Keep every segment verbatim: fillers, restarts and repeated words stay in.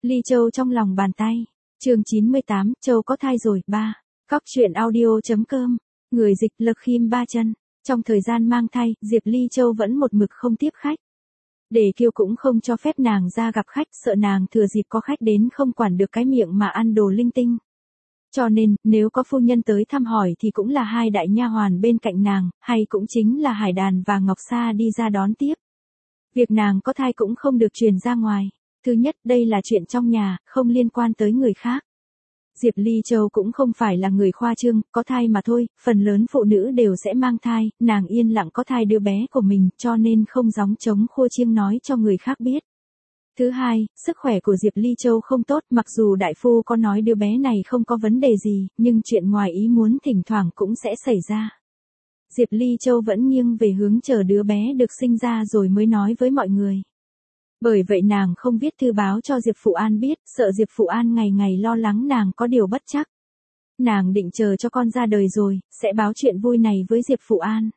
Ly Châu trong lòng bàn tay. Chương chín mươi tám, Châu có thai rồi, ba. Cóc truyện audio.com. Người dịch Lực Khiêm Ba Chân. Trong thời gian mang thai, Diệp Ly Châu vẫn một mực không tiếp khách. Để Kiêu cũng không cho phép nàng ra gặp khách, sợ nàng thừa dịp có khách đến không quản được cái miệng mà ăn đồ linh tinh. Cho nên, nếu có phu nhân tới thăm hỏi thì cũng là hai đại nha hoàn bên cạnh nàng, hay cũng chính là Hải Đàn và Ngọc Sa đi ra đón tiếp. Việc nàng có thai cũng không được truyền ra ngoài. Thứ nhất, đây là chuyện trong nhà, không liên quan tới người khác. Diệp Ly Châu cũng không phải là người khoa trương, có thai mà thôi, phần lớn phụ nữ đều sẽ mang thai, nàng yên lặng có thai đứa bé của mình, cho nên không gióng trống khua chiêng nói cho người khác biết. Thứ hai, sức khỏe của Diệp Ly Châu không tốt, mặc dù đại phu có nói đứa bé này không có vấn đề gì, nhưng chuyện ngoài ý muốn thỉnh thoảng cũng sẽ xảy ra. Diệp Ly Châu vẫn nghiêng về hướng chờ đứa bé được sinh ra rồi mới nói với mọi người. Bởi vậy nàng không viết thư báo cho Diệp Phụ An biết, sợ Diệp Phụ An ngày ngày lo lắng nàng có điều bất trắc. Nàng định chờ cho con ra đời rồi, sẽ báo chuyện vui này với Diệp Phụ An.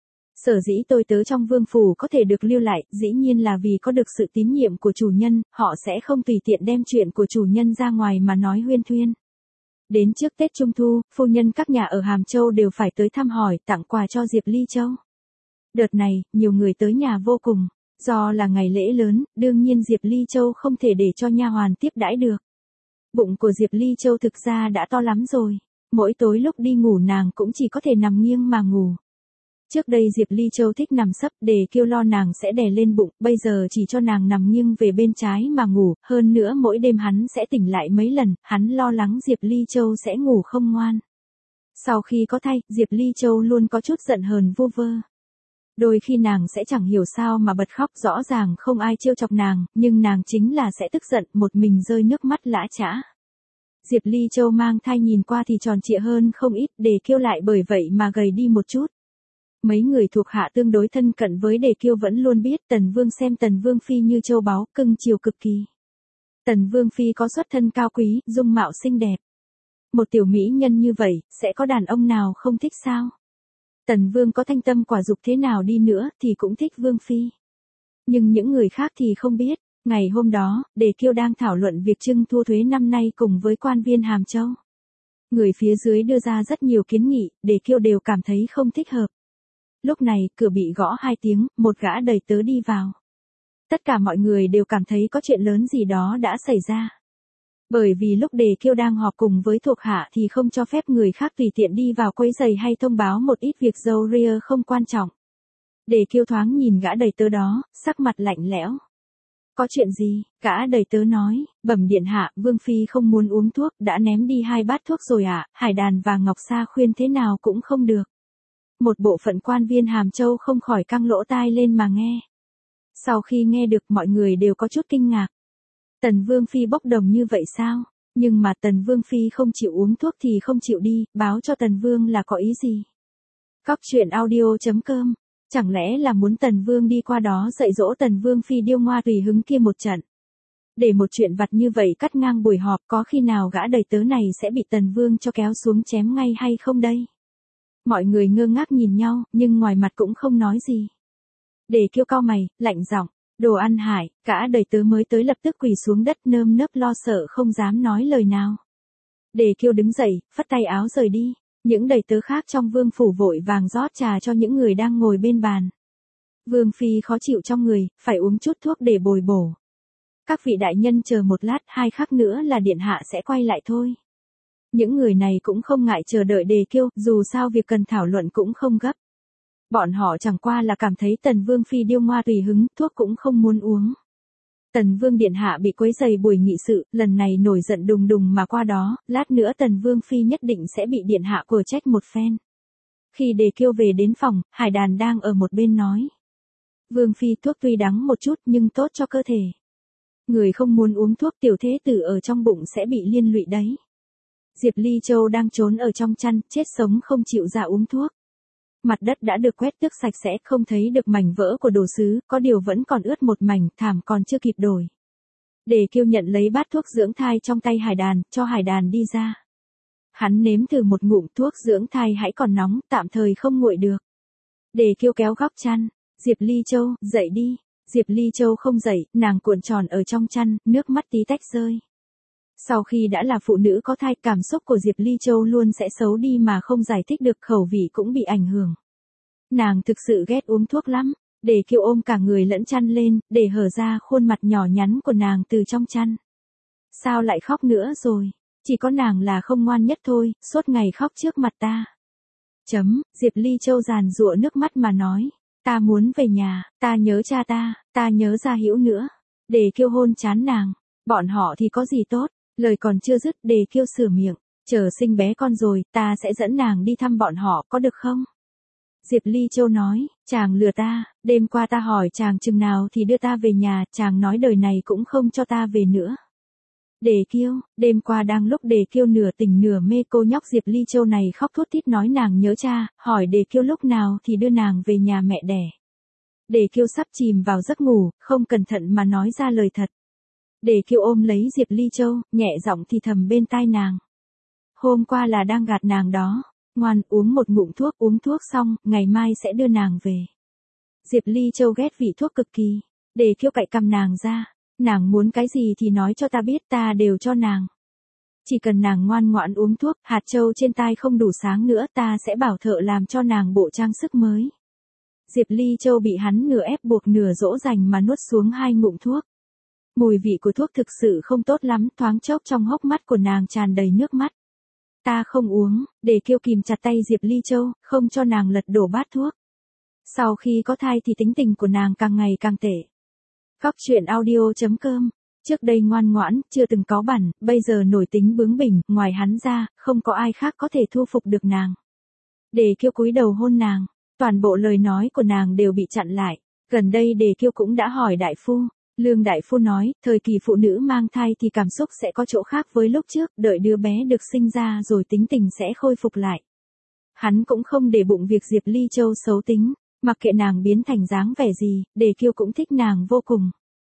Sở dĩ tôi tớ trong vương phủ có thể được lưu lại, dĩ nhiên là vì có được sự tín nhiệm của chủ nhân, họ sẽ không tùy tiện đem chuyện của chủ nhân ra ngoài mà nói huyên thuyên. Đến trước Tết Trung Thu, phu nhân các nhà ở Hàm Châu đều phải tới thăm hỏi, tặng quà cho Diệp Ly Châu. Đợt này, nhiều người tới nhà vô cùng. Do là ngày lễ lớn, đương nhiên Diệp Ly Châu không thể để cho nha hoàn tiếp đãi được. Bụng của Diệp Ly Châu thực ra đã to lắm rồi. Mỗi tối lúc đi ngủ nàng cũng chỉ có thể nằm nghiêng mà ngủ. Trước đây Diệp Ly Châu thích nằm sấp, để Kiêu lo nàng sẽ đè lên bụng, bây giờ chỉ cho nàng nằm nghiêng về bên trái mà ngủ, hơn nữa mỗi đêm hắn sẽ tỉnh lại mấy lần, hắn lo lắng Diệp Ly Châu sẽ ngủ không ngoan. Sau khi có thai, Diệp Ly Châu luôn có chút giận hờn vu vơ. Đôi khi nàng sẽ chẳng hiểu sao mà bật khóc, rõ ràng không ai trêu chọc nàng, nhưng nàng chính là sẽ tức giận, một mình rơi nước mắt lã chã. Diệp Ly Châu mang thai nhìn qua thì tròn trịa hơn không ít, Đề Kiêu lại bởi vậy mà gầy đi một chút. Mấy người thuộc hạ tương đối thân cận với Đề Kiêu vẫn luôn biết Tần Vương xem Tần Vương Phi như châu báu, cưng chiều cực kỳ. Tần Vương Phi có xuất thân cao quý, dung mạo xinh đẹp. Một tiểu mỹ nhân như vậy, sẽ có đàn ông nào không thích sao? Tần Vương có thanh tâm quả dục thế nào đi nữa thì cũng thích Vương Phi. Nhưng những người khác thì không biết. Ngày hôm đó, Đề Kiêu đang thảo luận việc trưng thu thuế năm nay cùng với quan viên Hàm Châu. Người phía dưới đưa ra rất nhiều kiến nghị, Đề Kiêu đều cảm thấy không thích hợp. Lúc này, cửa bị gõ hai tiếng, một gã đầy tớ đi vào. Tất cả mọi người đều cảm thấy có chuyện lớn gì đó đã xảy ra. Bởi vì lúc Đề Kiêu đang họp cùng với thuộc hạ thì không cho phép người khác tùy tiện đi vào quấy rầy hay thông báo một ít việc dâu ria không quan trọng. Đề Kiêu thoáng nhìn gã đầy tớ đó, sắc mặt lạnh lẽo. Có chuyện gì? Gã đầy tớ nói, bẩm điện hạ, Vương Phi không muốn uống thuốc, đã ném đi hai bát thuốc rồi ạ, à? Hải Đàn và Ngọc Sa khuyên thế nào cũng không được. Một bộ phận quan viên Hàm Châu không khỏi căng lỗ tai lên mà nghe. Sau khi nghe được mọi người đều có chút kinh ngạc. Tần Vương Phi bốc đồng như vậy sao? Nhưng mà Tần Vương Phi không chịu uống thuốc thì không chịu đi, báo cho Tần Vương là có ý gì? Cóc truyện audio.com. Chẳng lẽ là muốn Tần Vương đi qua đó dạy dỗ Tần Vương Phi điêu ngoa tùy hứng kia một trận? Để một chuyện vặt như vậy cắt ngang buổi họp, có khi nào gã đầy tớ này sẽ bị Tần Vương cho kéo xuống chém ngay hay không đây? Mọi người ngơ ngác nhìn nhau, nhưng ngoài mặt cũng không nói gì. Đề Kiêu cau mày, lạnh giọng. Đồ ăn hại, cả đầy tớ mới tới lập tức quỳ xuống đất nơm nớp lo sợ không dám nói lời nào. Đề Kiêu đứng dậy, phất tay áo rời đi. Những đầy tớ khác trong vương phủ vội vàng rót trà cho những người đang ngồi bên bàn. Vương Phi khó chịu trong người, phải uống chút thuốc để bồi bổ. Các vị đại nhân chờ một lát, hai khắc nữa là điện hạ sẽ quay lại thôi. Những người này cũng không ngại chờ đợi Đề Kiêu, dù sao việc cần thảo luận cũng không gấp. Bọn họ chẳng qua là cảm thấy Tần Vương Phi điêu ngoa tùy hứng, thuốc cũng không muốn uống. Tần Vương điện hạ bị quấy rầy buổi nghị sự, lần này nổi giận đùng đùng mà qua đó, lát nữa Tần Vương Phi nhất định sẽ bị điện hạ của trách một phen. Khi Đề Kiêu về đến phòng, Hải Đàn đang ở một bên nói. Vương Phi thuốc tuy đắng một chút nhưng tốt cho cơ thể. Người không muốn uống thuốc tiểu thế tử ở trong bụng sẽ bị liên lụy đấy. Diệp Ly Châu đang trốn ở trong chăn, chết sống không chịu ra uống thuốc. Mặt đất đã được quét tước sạch sẽ, không thấy được mảnh vỡ của đồ sứ, có điều vẫn còn ướt một mảnh, thảm còn chưa kịp đổi. Đề Kiêu nhận lấy bát thuốc dưỡng thai trong tay Hải Đàn, cho Hải Đàn đi ra. Hắn nếm thử một ngụm, thuốc dưỡng thai hãy còn nóng, tạm thời không nguội được. Đề Kiêu kéo góc chăn, Diệp Ly Châu, dậy đi. Diệp Ly Châu không dậy, nàng cuộn tròn ở trong chăn, nước mắt tí tách rơi. Sau khi đã là phụ nữ có thai, cảm xúc của Diệp Ly Châu luôn sẽ xấu đi mà không giải thích được, khẩu vị cũng bị ảnh hưởng. Nàng thực sự ghét uống thuốc lắm, để Kiều ôm cả người lẫn chăn lên, để hở ra khuôn mặt nhỏ nhắn của nàng từ trong chăn. Sao lại khóc nữa rồi? Chỉ có nàng là không ngoan nhất thôi, suốt ngày khóc trước mặt ta. Chấm, Diệp Ly Châu giàn giụa nước mắt mà nói. Ta muốn về nhà, ta nhớ cha ta, ta nhớ Gia Hữu nữa. Để Kiều hôn chán nàng. Bọn họ thì có gì tốt, lời còn chưa dứt, Đề Kiều sửa miệng. Chờ sinh bé con rồi, ta sẽ dẫn nàng đi thăm bọn họ, có được không? Diệp Ly Châu nói, chàng lừa ta, đêm qua ta hỏi chàng chừng nào thì đưa ta về nhà, chàng nói đời này cũng không cho ta về nữa. Đề Kiều, đêm qua đang lúc Đề Kiều nửa tỉnh nửa mê, cô nhóc Diệp Ly Châu này khóc thút thít nói nàng nhớ cha, hỏi Đề Kiều lúc nào thì đưa nàng về nhà mẹ đẻ. Đề Kiều sắp chìm vào giấc ngủ, không cẩn thận mà nói ra lời thật. Đề Kiều ôm lấy Diệp Ly Châu, nhẹ giọng thì thầm bên tai nàng. Hôm qua là đang gạt nàng đó, ngoan uống một ngụm thuốc, uống thuốc xong, ngày mai sẽ đưa nàng về. Diệp Ly Châu ghét vị thuốc cực kỳ, Đề Kiều cạy cằm nàng ra. Nàng muốn cái gì thì nói cho ta biết, ta đều cho nàng. Chỉ cần nàng ngoan ngoãn uống thuốc, hạt châu trên tai không đủ sáng nữa, ta sẽ bảo thợ làm cho nàng bộ trang sức mới. Diệp Ly Châu bị hắn nửa ép buộc nửa dỗ dành mà nuốt xuống hai ngụm thuốc. Mùi vị của thuốc thực sự không tốt lắm, thoáng chốc trong hốc mắt của nàng tràn đầy nước mắt. Ta không uống, Đề Kiều kìm chặt tay Diệp Ly Châu, không cho nàng lật đổ bát thuốc. Sau khi có thai thì tính tình của nàng càng ngày càng tệ. Góc truyện audio chấm com. Trước đây ngoan ngoãn, chưa từng có bẩn, bây giờ nổi tính bướng bỉnh, ngoài hắn ra, không có ai khác có thể thu phục được nàng. Đề Kiều cúi đầu hôn nàng, toàn bộ lời nói của nàng đều bị chặn lại. Gần đây Đề Kiều cũng đã hỏi đại phu, Lương đại phu nói, thời kỳ phụ nữ mang thai thì cảm xúc sẽ có chỗ khác với lúc trước, đợi đứa bé được sinh ra rồi tính tình sẽ khôi phục lại. Hắn cũng không để bụng việc Diệp Ly Châu xấu tính. Mặc kệ nàng biến thành dáng vẻ gì, Đề Kiều cũng thích nàng vô cùng.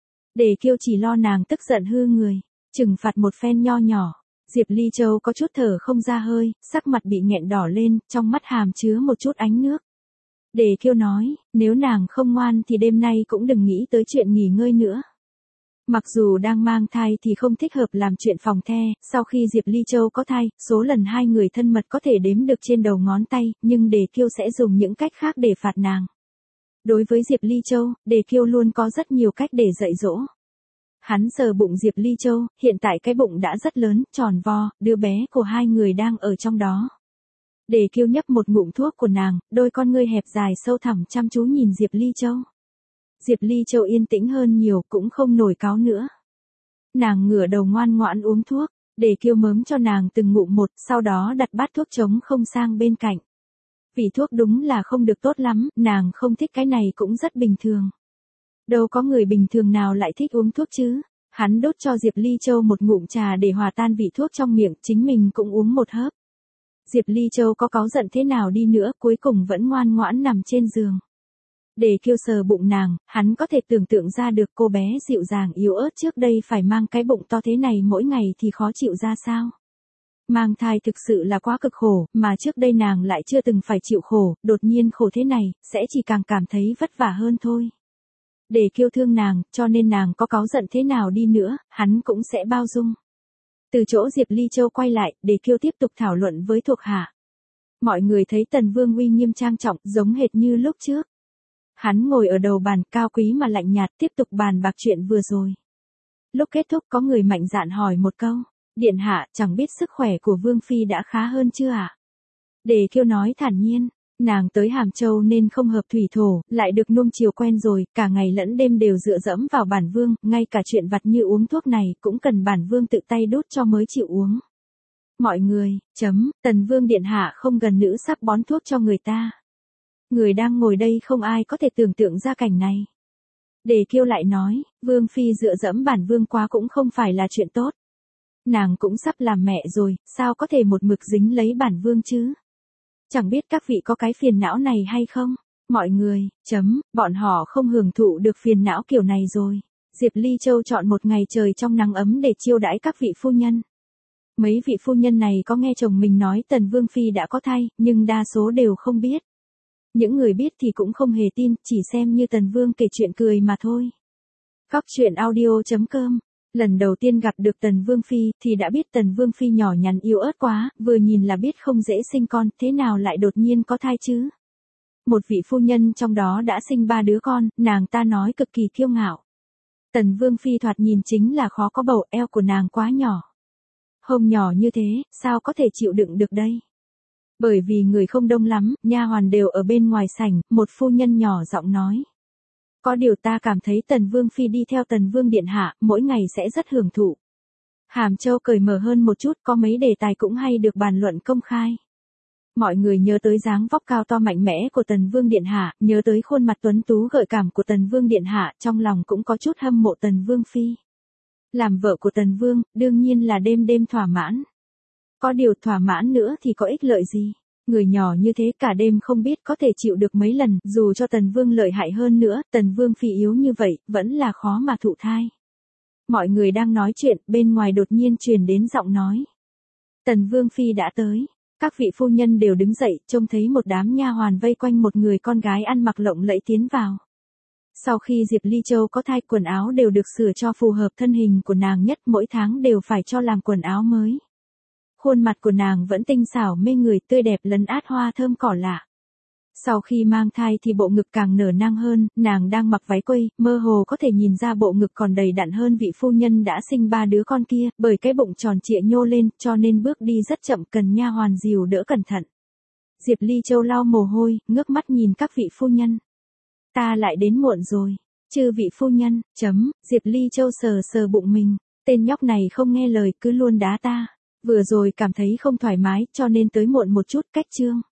Đề Kiều chỉ lo nàng tức giận hư người, trừng phạt một phen nho nhỏ. Diệp Ly Châu có chút thở không ra hơi, sắc mặt bị nghẹn đỏ lên, trong mắt hàm chứa một chút ánh nước. Đề Kiều nói, nếu nàng không ngoan thì đêm nay cũng đừng nghĩ tới chuyện nghỉ ngơi nữa. Mặc dù đang mang thai thì không thích hợp làm chuyện phòng the, sau khi Diệp Ly Châu có thai, số lần hai người thân mật có thể đếm được trên đầu ngón tay, nhưng Đề Kiều sẽ dùng những cách khác để phạt nàng. Đối với Diệp Ly Châu, Đề Kiều luôn có rất nhiều cách để dạy dỗ. Hắn sờ bụng Diệp Ly Châu, hiện tại cái bụng đã rất lớn, tròn vo, đứa bé của hai người đang ở trong đó. Đề Kiều nhấp một ngụm thuốc của nàng, đôi con ngươi hẹp dài sâu thẳm chăm chú nhìn Diệp Ly Châu. Diệp Ly Châu yên tĩnh hơn nhiều, cũng không nổi cáu nữa. Nàng ngửa đầu ngoan ngoãn uống thuốc, Đề Kiều mớm cho nàng từng ngụm một, sau đó đặt bát thuốc trống không sang bên cạnh. Vị thuốc đúng là không được tốt lắm, nàng không thích cái này cũng rất bình thường. Đâu có người bình thường nào lại thích uống thuốc chứ. Hắn đốt cho Diệp Ly Châu một ngụm trà để hòa tan vị thuốc trong miệng, chính mình cũng uống một hớp. Diệp Ly Châu có cáu giận thế nào đi nữa, cuối cùng vẫn ngoan ngoãn nằm trên giường. Đề Kiều sờ bụng nàng, hắn có thể tưởng tượng ra được cô bé dịu dàng yếu ớt trước đây phải mang cái bụng to thế này mỗi ngày thì khó chịu ra sao. Mang thai thực sự là quá cực khổ, mà trước đây nàng lại chưa từng phải chịu khổ, đột nhiên khổ thế này, sẽ chỉ càng cảm thấy vất vả hơn thôi. Đề Kiều thương nàng, cho nên nàng có cáu giận thế nào đi nữa, hắn cũng sẽ bao dung. Từ chỗ Diệp Ly Châu quay lại, Đề Kiều tiếp tục thảo luận với thuộc hạ. Mọi người thấy Tần Vương uy nghiêm trang trọng, giống hệt như lúc trước. Hắn ngồi ở đầu bàn, cao quý mà lạnh nhạt, tiếp tục bàn bạc chuyện vừa rồi. Lúc kết thúc có người mạnh dạn hỏi một câu, điện hạ, chẳng biết sức khỏe của Vương Phi đã khá hơn chưa ạ? Đề Kiều nói thản nhiên, nàng tới Hàm Châu nên không hợp thủy thổ, lại được nuông chiều quen rồi, cả ngày lẫn đêm đều dựa dẫm vào bản vương, ngay cả chuyện vặt như uống thuốc này cũng cần bản vương tự tay đút cho mới chịu uống. Mọi người, chấm, Tần Vương điện hạ không gần nữ sắp bón thuốc cho người ta. Người đang ngồi đây không ai có thể tưởng tượng ra cảnh này. Đề Kiều lại nói, Vương Phi dựa dẫm bản vương quá cũng không phải là chuyện tốt. Nàng cũng sắp làm mẹ rồi, sao có thể một mực dính lấy bản vương chứ? Chẳng biết các vị có cái phiền não này hay không? Mọi người, chấm, bọn họ không hưởng thụ được phiền não kiểu này rồi. Diệp Ly Châu chọn một ngày trời trong nắng ấm để chiêu đãi các vị phu nhân. Mấy vị phu nhân này có nghe chồng mình nói Tần Vương Phi đã có thai, nhưng đa số đều không biết. Những người biết thì cũng không hề tin, chỉ xem như Tần Vương kể chuyện cười mà thôi. Góc truyện audio chấm com. Lần đầu tiên gặp được Tần Vương Phi thì đã biết Tần Vương Phi nhỏ nhắn yếu ớt quá, vừa nhìn là biết không dễ sinh con, thế nào lại đột nhiên có thai chứ? Một vị phu nhân trong đó đã sinh ba đứa con, nàng ta nói cực kỳ kiêu ngạo. Tần Vương Phi thoạt nhìn chính là khó có bầu, eo của nàng quá nhỏ. Hông nhỏ như thế, sao có thể chịu đựng được đây? Bởi vì người không đông lắm, nha hoàn đều ở bên ngoài sảnh, một phu nhân nhỏ giọng nói. Có điều ta cảm thấy Tần Vương Phi đi theo Tần Vương Điện Hạ, mỗi ngày sẽ rất hưởng thụ. Hàm Châu cởi mở hơn một chút, có mấy đề tài cũng hay được bàn luận công khai. Mọi người nhớ tới dáng vóc cao to mạnh mẽ của Tần Vương Điện Hạ, nhớ tới khuôn mặt tuấn tú gợi cảm của Tần Vương Điện Hạ, trong lòng cũng có chút hâm mộ Tần Vương Phi. Làm vợ của Tần Vương, đương nhiên là đêm đêm thỏa mãn. Có điều thỏa mãn nữa thì có ích lợi gì? Người nhỏ như thế cả đêm không biết có thể chịu được mấy lần, dù cho Tần Vương lợi hại hơn nữa, Tần Vương Phi yếu như vậy, vẫn là khó mà thụ thai. Mọi người đang nói chuyện, bên ngoài đột nhiên truyền đến giọng nói. Tần Vương Phi đã tới. Các vị phu nhân đều đứng dậy, trông thấy một đám nha hoàn vây quanh một người con gái ăn mặc lộng lẫy tiến vào. Sau khi Diệp Ly Châu có thai, quần áo đều được sửa cho phù hợp thân hình của nàng nhất, mỗi tháng đều phải cho làm quần áo mới. Khuôn mặt của nàng vẫn tinh xảo mê người, tươi đẹp lấn át hoa thơm cỏ lạ. Sau khi mang thai thì bộ ngực càng nở nang hơn, nàng đang mặc váy quây, mơ hồ có thể nhìn ra bộ ngực còn đầy đặn hơn vị phu nhân đã sinh ba đứa con kia, bởi cái bụng tròn trịa nhô lên, cho nên bước đi rất chậm, cần nha hoàn dìu đỡ cẩn thận. Diệp Ly Châu lau mồ hôi, ngước mắt nhìn các vị phu nhân. Ta lại đến muộn rồi. Chư vị phu nhân, chấm, Diệp Ly Châu sờ sờ bụng mình, tên nhóc này không nghe lời, cứ luôn đá ta. Vừa rồi cảm thấy không thoải mái, cho nên tới muộn một chút, cách chương.